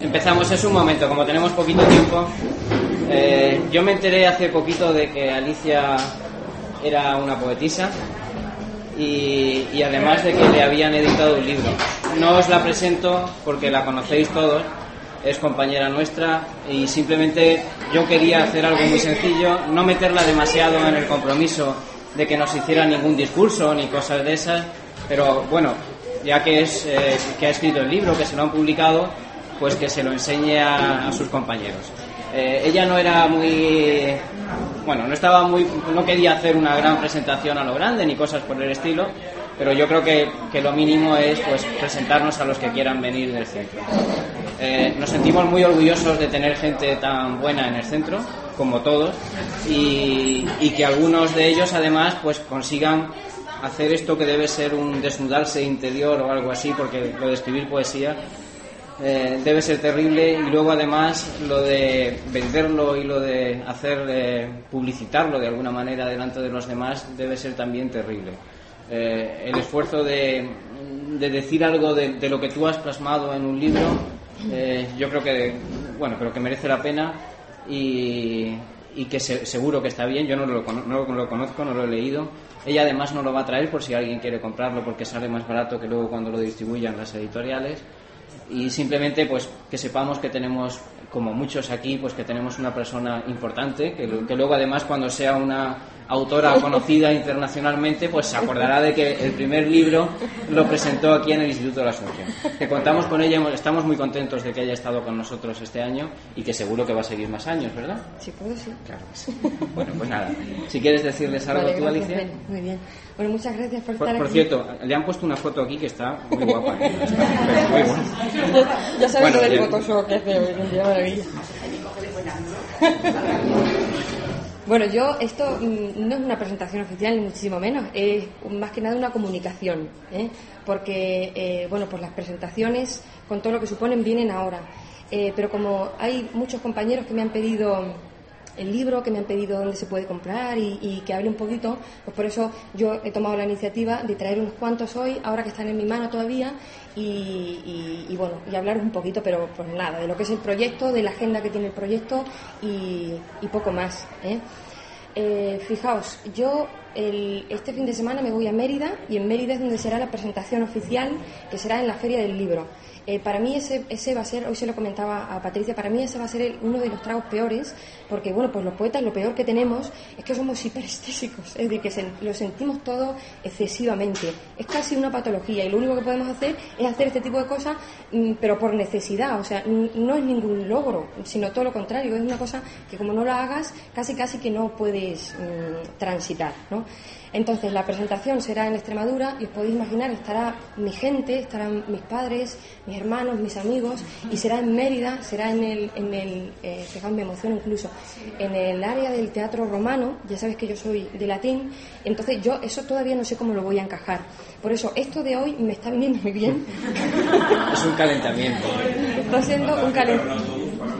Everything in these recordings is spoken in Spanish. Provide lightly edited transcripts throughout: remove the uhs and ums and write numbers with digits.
Empezamos, es un momento, como tenemos poquito tiempo. Yo me enteré hace poquito de que Alicia era una poetisa y además de que le habían editado un libro. No os la presento porque la conocéis todos, es compañera nuestra y simplemente yo quería hacer algo muy sencillo, no meterla demasiado en el compromiso de que nos hiciera ningún discurso ni cosas de esas, pero bueno, ya que que ha escrito el libro, que se lo han publicado, pues que se lo enseñe a sus compañeros. Ella no era muy... Bueno, no quería hacer una gran presentación a lo grande ni cosas por el estilo, pero yo creo que lo mínimo es pues presentarnos a los que quieran venir del centro. Nos sentimos muy orgullosos de tener gente tan buena en el centro, como todos, y que algunos de ellos además pues consigan hacer esto que debe ser un desnudarse interior o algo así, porque lo de escribir poesía debe ser terrible, y luego además lo de venderlo y lo de hacer publicitarlo de alguna manera delante de los demás debe ser también terrible. El esfuerzo de decir algo de lo que tú has plasmado en un libro, yo creo que merece la pena y que seguro que está bien. Yo no lo conozco, no lo he leído. Ella además no lo va a traer por si alguien quiere comprarlo, porque sale más barato que luego cuando lo distribuyan las editoriales. Y simplemente pues que sepamos que tenemos, como muchos aquí, pues que tenemos una persona importante que luego además cuando sea una autora conocida internacionalmente pues se acordará de que el primer libro lo presentó aquí en el Instituto de la Asunción, que contamos con ella, estamos muy contentos de que haya estado con nosotros este año y que seguro que va a seguir más años, ¿verdad? Sí, puedo, sí. Claro que sí. Bueno, pues nada, si quieres decirles algo. Vale, tú, Alicia. Ben. Muy bien. Bueno, muchas gracias por estar aquí. Por cierto, le han puesto una foto aquí que está muy guapa. Está muy buena. Ya sabes lo del Photoshop que hace hoy, qué maravilla. Bueno, esto no es una presentación oficial ni muchísimo menos, es más que nada una comunicación, porque pues las presentaciones con todo lo que suponen vienen ahora, pero como hay muchos compañeros que me han pedido el libro, que me han pedido dónde se puede comprar y que hable un poquito, pues por eso yo he tomado la iniciativa de traer unos cuantos hoy, ahora que están en mi mano todavía, y hablar un poquito, pero pues nada, de lo que es el proyecto, de la agenda que tiene el proyecto y poco más. Fijaos, yo este fin de semana me voy a Mérida, y en Mérida es donde será la presentación oficial, que será en la Feria del Libro. Para mí ese va a ser, hoy se lo comentaba a Patricia, para mí ese va a ser uno de los tragos peores, porque pues los poetas lo peor que tenemos es que somos hiperestésicos, es decir, que lo sentimos todo excesivamente, es casi una patología, y lo único que podemos hacer es hacer este tipo de cosas, pero por necesidad, o sea, no es ningún logro, sino todo lo contrario, es una cosa que como no la hagas, casi que no puedes transitar, ¿no? Entonces la presentación será en Extremadura, y os podéis imaginar, estará mi gente, estarán mis padres, mis hermanos, mis amigos, y será en Mérida, será en el fijaos, me emociono incluso, en el área del Teatro Romano. Ya sabes que yo soy de latín, entonces yo eso todavía no sé cómo lo voy a encajar, por eso esto de hoy me está viniendo muy bien. Es un calentamiento. Está siendo un calentamiento.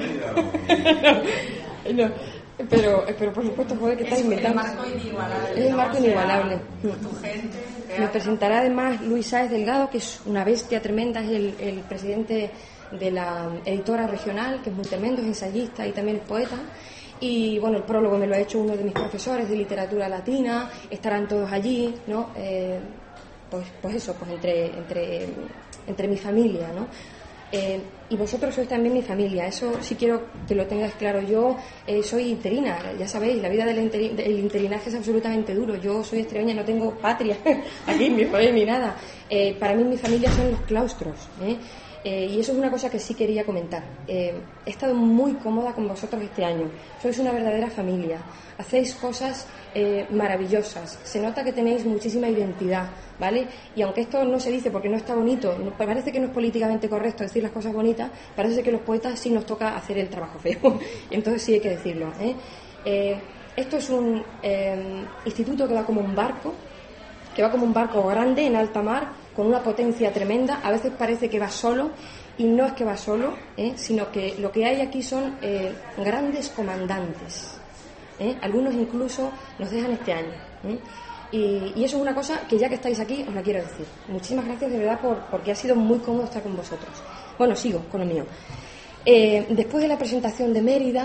No. Pero por supuesto, joder, que está inventando. Es un marco inigualable. Me presentará además Luis Sáez Delgado, que es una bestia tremenda, es el presidente de la editora regional, que es muy tremendo, es ensayista y también es poeta. Y bueno, el prólogo me lo ha hecho uno de mis profesores de literatura latina, estarán todos allí, ¿no? Pues eso, pues entre mi familia, ¿no? Y vosotros sois también mi familia, eso sí quiero que lo tengáis claro. Yo soy interina, ya sabéis, la vida del interinaje es absolutamente duro. Yo soy extremeña, no tengo patria aquí en mi país ni nada. Para mí mi familia son los claustros, y eso es una cosa que sí quería comentar. He estado muy cómoda con vosotros este año, sois una verdadera familia, hacéis cosas maravillosas, se nota que tenéis muchísima identidad, ¿vale? Y aunque esto no se dice porque no está bonito, parece que no es políticamente correcto decir las cosas bonitas, parece que los poetas sí nos toca hacer el trabajo feo, y entonces sí hay que decirlo, Esto es un instituto que va como un barco grande en alta mar, con una potencia tremenda. A veces parece que va solo, y no es que va solo, sino que lo que hay aquí son grandes comandantes. Algunos incluso nos dejan este año. Y eso es una cosa que, ya que estáis aquí, os la quiero decir. Muchísimas gracias de verdad porque ha sido muy cómodo estar con vosotros. Bueno, sigo con lo mío. Después de la presentación de Mérida,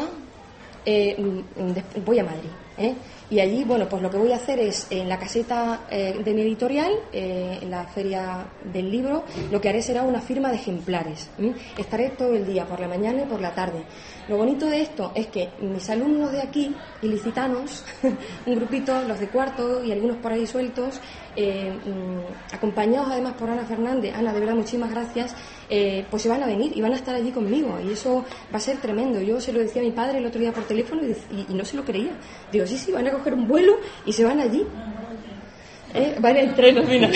voy a Madrid, y allí, bueno, pues lo que voy a hacer es, en la caseta de mi editorial, en la Feria del Libro, lo que haré será una firma de ejemplares. Estaré todo el día, por la mañana y por la tarde. Lo bonito de esto es que mis alumnos de aquí, ilicitanos, un grupito, los de cuarto y algunos por ahí sueltos, acompañados además por Ana Fernández, Ana, de verdad, muchísimas gracias, pues se van a venir y van a estar allí conmigo, y eso va a ser tremendo. Yo se lo decía a mi padre el otro día por teléfono y no se lo creía. Digo, sí, van a coger un vuelo y se van allí. Van en tren al final.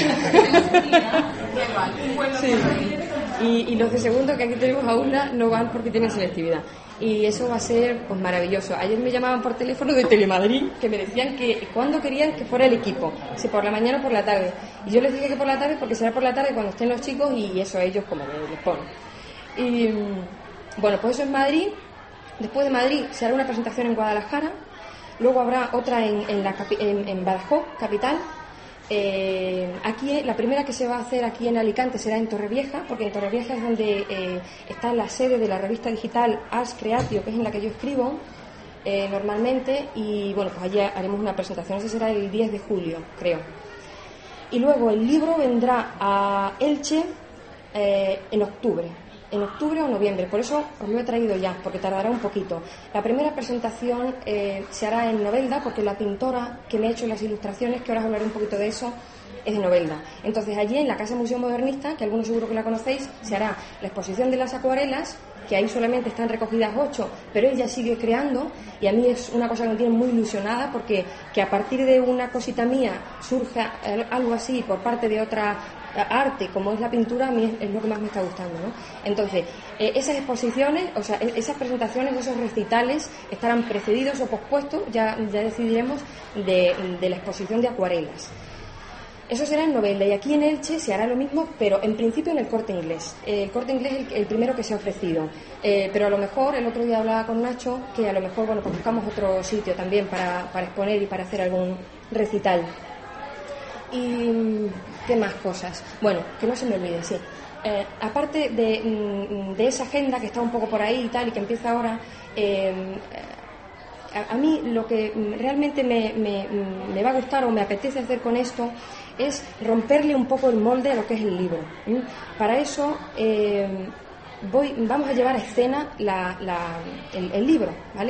Sí. Y los de segundo, que aquí tenemos a una, no van porque tienen selectividad. Y eso va a ser, pues, maravilloso. Ayer me llamaban por teléfono de Telemadrid, que me decían que cuándo querían que fuera el equipo, si por la mañana o por la tarde. Y yo les dije que por la tarde, porque será por la tarde cuando estén los chicos, y eso a ellos como les ponen. Y bueno, pues eso es Madrid. Después de Madrid se hará una presentación en Guadalajara. Luego habrá otra en Badajoz, capital. Aquí la primera que se va a hacer aquí en Alicante será en Torrevieja, porque en Torrevieja es donde está la sede de la revista digital Ars Creatio, que es en la que yo escribo normalmente, y bueno, pues allí haremos una presentación. Ese será el 10 de julio, creo. Y luego el libro vendrá a Elche en octubre o noviembre, por eso os lo he traído ya, porque tardará un poquito. La primera presentación se hará en Novelda, porque la pintora que me ha hecho las ilustraciones, que ahora os hablaré un poquito de eso, es de Novelda. Entonces allí en la Casa Museo Modernista, que algunos seguro que la conocéis, se hará la exposición de las acuarelas, que ahí solamente están recogidas 8, pero ella sigue creando, y a mí es una cosa que me tiene muy ilusionada, porque que a partir de una cosita mía surja algo así por parte de otra arte, como es la pintura, a mí es lo que más me está gustando, ¿no? Entonces, esas exposiciones, o sea, esas presentaciones, esos recitales estarán precedidos o pospuestos, ya decidiremos, de la exposición de acuarelas. Eso será en Novelda, y aquí en Elche se hará lo mismo, pero en principio en el Corte Inglés. El Corte Inglés es el primero que se ha ofrecido, pero a lo mejor, el otro día hablaba con Nacho, que a lo mejor, bueno, pues buscamos otro sitio también para exponer y para hacer algún recital. Y ¿qué más cosas? Bueno, que no se me olvide, sí. Aparte de esa agenda que está un poco por ahí y tal, y que empieza ahora, a mí lo que realmente me va a gustar o me apetece hacer con esto es romperle un poco el molde a lo que es el libro. Para eso vamos a llevar a escena el libro, ¿vale?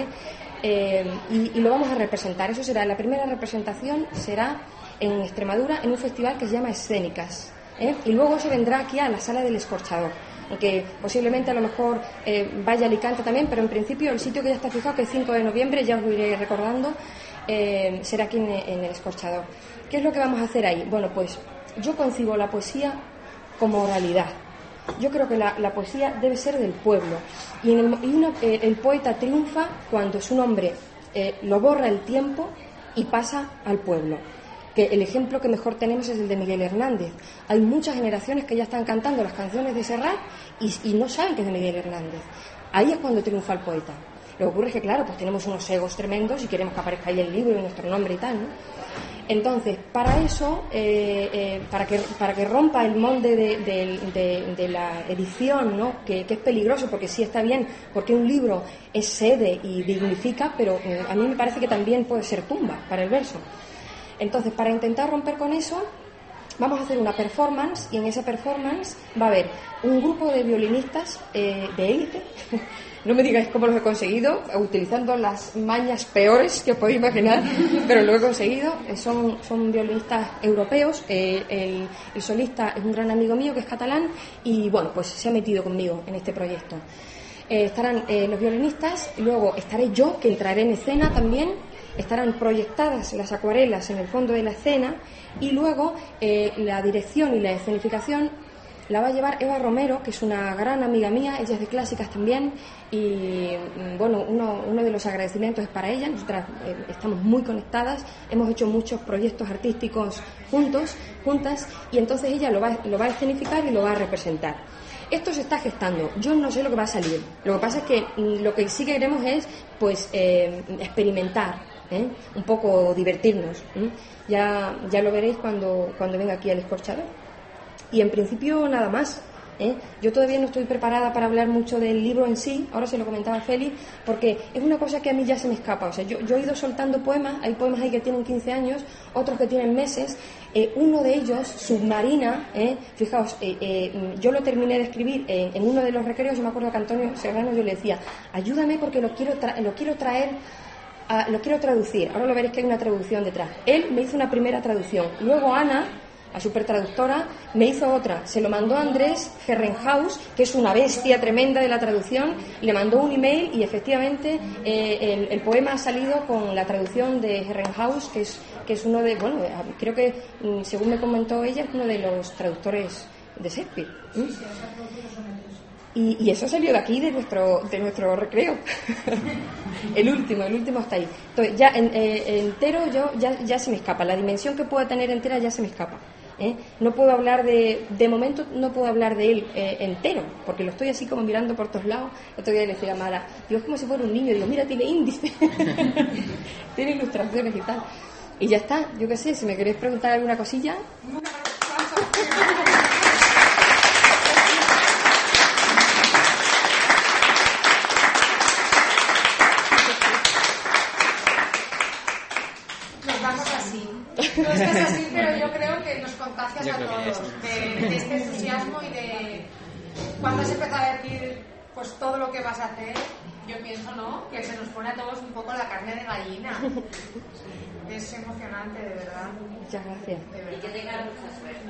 Y lo vamos a representar. Eso será, la primera representación será en Extremadura, en un festival que se llama Escénicas, y luego se vendrá aquí a la Sala del Escorchador, aunque posiblemente a lo mejor vaya a Alicante también, pero en principio el sitio que ya está fijado, que es 5 de noviembre, ya os lo iré recordando, será aquí en el Escorchador. ¿Qué es lo que vamos a hacer ahí? Bueno, pues yo concibo la poesía como oralidad. Yo creo que la poesía debe ser del pueblo, y el poeta triunfa cuando su nombre lo borra el tiempo y pasa al pueblo. Que el ejemplo que mejor tenemos es el de Miguel Hernández. Hay muchas generaciones que ya están cantando las canciones de Serrat y no saben que es de Miguel Hernández. Ahí es cuando triunfa el poeta. Lo que ocurre es que, claro, pues tenemos unos egos tremendos y queremos que aparezca ahí el libro y nuestro nombre y tal, ¿no? Entonces, para eso, para que rompa el molde de la edición, ¿no? Que es peligroso, porque sí está bien, porque un libro es sede y dignifica, pero a mí me parece que también puede ser tumba para el verso. Entonces, para intentar romper con eso, vamos a hacer una performance, y en esa performance va a haber un grupo de violinistas de élite. No me digáis cómo los he conseguido, utilizando las mañas peores que os podéis imaginar, pero lo he conseguido. Son violinistas europeos. El solista es un gran amigo mío que es catalán, y bueno, pues se ha metido conmigo en este proyecto. Estarán los violinistas, luego estaré yo, que entraré en escena también. Estarán proyectadas las acuarelas en el fondo de la escena, y luego la dirección y la escenificación la va a llevar Eva Romero, que es una gran amiga mía. Ella es de clásicas también, y bueno, uno de los agradecimientos es para ella. Nosotras estamos muy conectadas, hemos hecho muchos proyectos artísticos juntas, y entonces ella lo va a escenificar y lo va a representar. Esto se está gestando, yo no sé lo que va a salir. Lo que pasa es que lo que sí queremos es, pues, experimentar, un poco divertirnos. Ya lo veréis cuando venga aquí al Escorchador. Y en principio nada más. Yo todavía no estoy preparada para hablar mucho del libro en sí, ahora se lo comentaba Félix, porque es una cosa que a mí ya se me escapa. O sea, yo he ido soltando poemas, hay poemas ahí que tienen 15 años, otros que tienen meses. Uno de ellos, Submarina, fijaos, yo lo terminé de escribir en uno de los recreos. Yo me acuerdo que Antonio Serrano yo le decía, ayúdame porque lo quiero traducir. Ahora lo veréis que hay una traducción detrás. Él me hizo una primera traducción, luego Ana, la supertraductora, me hizo otra. Se lo mandó a Andrés Herrenhaus, que es una bestia tremenda de la traducción, le mandó un email y efectivamente el poema ha salido con la traducción de Herrenhaus, que es uno de, bueno, creo que según me comentó ella, es uno de los traductores de Shakespeare. Y eso salió de aquí, de nuestro recreo. el último está ahí. Entonces, ya entero ya se me escapa. La dimensión que pueda tener entera ya se me escapa. No puedo hablar de momento, no puedo hablar de él entero, porque lo estoy así como mirando por todos lados. Otro día le decía a Mara, digo, es como si fuera un niño. Digo, mira, tiene índice. Tiene ilustraciones y tal. Y ya está, yo qué sé, si me queréis preguntar alguna cosilla. No es que es así, pero yo creo que nos contagias a todos de este entusiasmo y de cuando has empezado a decir pues todo lo que vas a hacer, yo pienso, ¿no?, que se nos pone a todos un poco la carne de gallina. Es emocionante, de verdad. Muchas gracias. Y que tengan mucha suerte.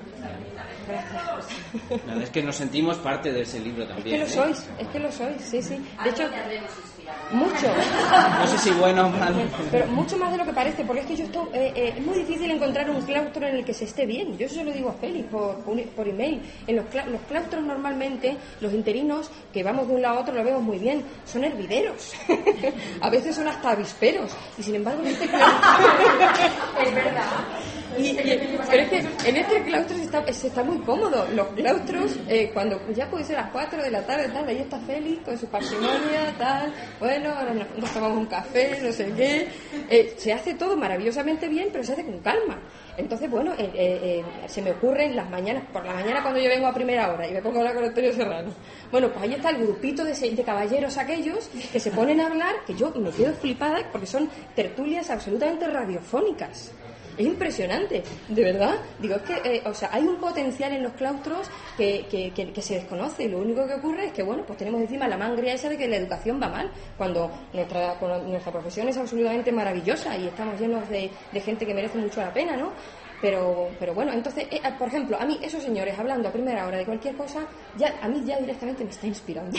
Gracias. Nada, es que nos sentimos parte de ese libro también. Es que lo sois, sí. De hecho, mucho. No sé si bueno o malo. Pero mucho más de lo que parece, porque es que es muy difícil encontrar un claustro en el que se esté bien. Yo eso se lo digo a Félix por email. En los claustros normalmente, los interinos, que vamos de un lado a otro, lo vemos muy bien, son hervideros. A veces son hasta avisperos. Y sin embargo, en este claustro... Es verdad. Pero es que en este claustro se está muy cómodo. Los claustros, cuando ya puede ser las 4 de la tarde, tal, ahí está Félix con su parsimonia, tal, bueno, ahora nos tomamos un café, no sé qué. Se hace todo maravillosamente bien, pero se hace con calma. Entonces, bueno, se me ocurren las mañanas, por la mañana cuando yo vengo a primera hora y me pongo a hablar con Antonio Serrano. Bueno, pues ahí está el grupito de caballeros aquellos que se ponen a hablar, que yo me quedo flipada porque son tertulias absolutamente radiofónicas. Es impresionante, de verdad. Digo, es que, hay un potencial en los claustros que se desconoce, y lo único que ocurre es que, bueno, pues tenemos encima la mangria esa de que la educación va mal, cuando nuestra profesión es absolutamente maravillosa y estamos llenos de gente que merece mucho la pena, ¿no? Pero bueno, entonces, por ejemplo, a mí esos señores hablando a primera hora de cualquier cosa, a mí ya directamente me está inspirando.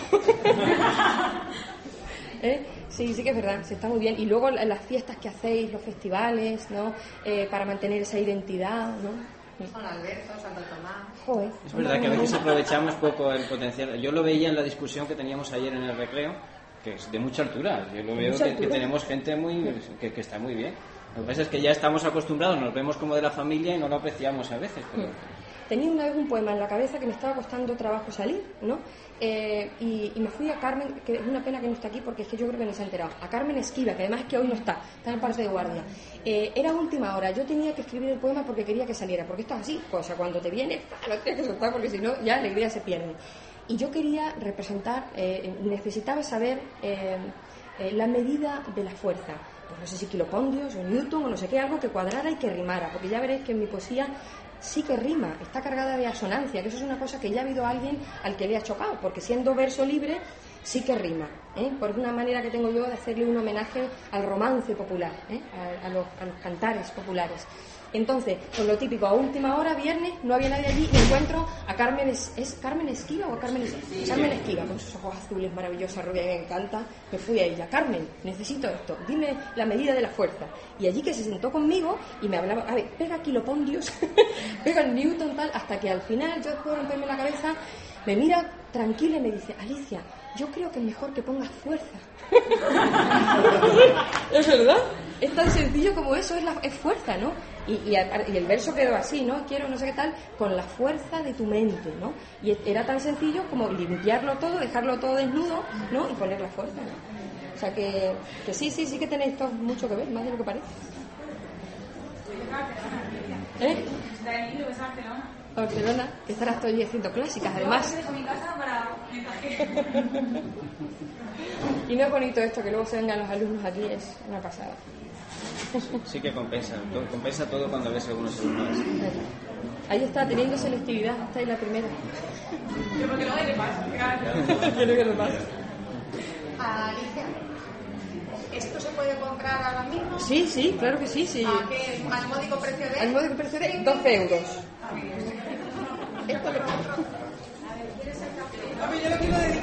Sí que es verdad, se está muy bien. Y luego las fiestas que hacéis, los festivales, ¿no? Para mantener esa identidad, ¿no? San Alberto, Santo Tomás. Joder. Es verdad que a veces aprovechamos poco el potencial. Yo lo veía en la discusión que teníamos ayer en el recreo, que es de mucha altura. Yo lo veo que tenemos gente que está muy bien. Lo que pasa es que ya estamos acostumbrados, nos vemos como de la familia y no lo apreciamos a veces. Pero... Tenía una vez un poema en la cabeza que me estaba costando trabajo salir, ¿no? Y me fui a Carmen, que es una pena que no esté aquí porque es que yo creo que no se ha enterado, a Carmen Esquiva, que además es que hoy no está en el parte de guardia. Era última hora, yo tenía que escribir el poema porque quería que saliera, porque esto es así, cosa, cuando te viene, lo tienes que soltar porque si no, ya la alegría se pierde. Y yo quería representar, necesitaba saber la medida de la fuerza. Pues no sé si kilopondios o newton o no sé qué, algo que cuadrara y que rimara, porque ya veréis que en mi poesía sí que rima, está cargada de asonancia, que eso es una cosa que ya ha habido alguien al que le ha chocado, porque siendo verso libre sí que rima, por una manera que tengo yo de hacerle un homenaje al romance popular, a los cantares populares. Entonces, con lo típico, a última hora, viernes, no había nadie allí, y encuentro a Carmen, ¿es Carmen Esquiva o Carmen Esquiva? Sí, Carmen Esquiva, con sus ojos azules, maravillosa, rubia, que me encanta. Me fui a ella, Carmen, necesito esto, dime la medida de la fuerza. Y allí que se sentó conmigo y me hablaba, a ver, pega kilopondios, pega el newton, tal, hasta que al final, yo después de romperme la cabeza, me mira tranquila y me dice, Alicia, yo creo que es mejor que pongas fuerza. Es verdad, es tan sencillo como eso, es fuerza, ¿no? Y el verso quedó así, ¿no? Quiero no sé qué tal, con la fuerza de tu mente, ¿no? Y era tan sencillo como limpiarlo todo, dejarlo todo desnudo, ¿no? Y poner la fuerza, ¿no? O sea que sí que tenéis todos mucho que ver, más de lo que parece. a Barcelona, que estará todo el día haciendo clásicas, además. Y no es bonito esto, que luego se vengan los alumnos aquí, es una pasada. Sí que compensa todo cuando ves algunos alumnos. Ahí está, teniendo selectividad, está ahí la primera. Yo porque no hay más. Quiero que lo pase. Alicia, ¿esto se puede comprar ahora mismo? Sí, sí, claro que sí, sí. ¿A qué? ¿Al módico precio de? Al módico precio de 12 euros. Esto lo... Yo lo quiero decir.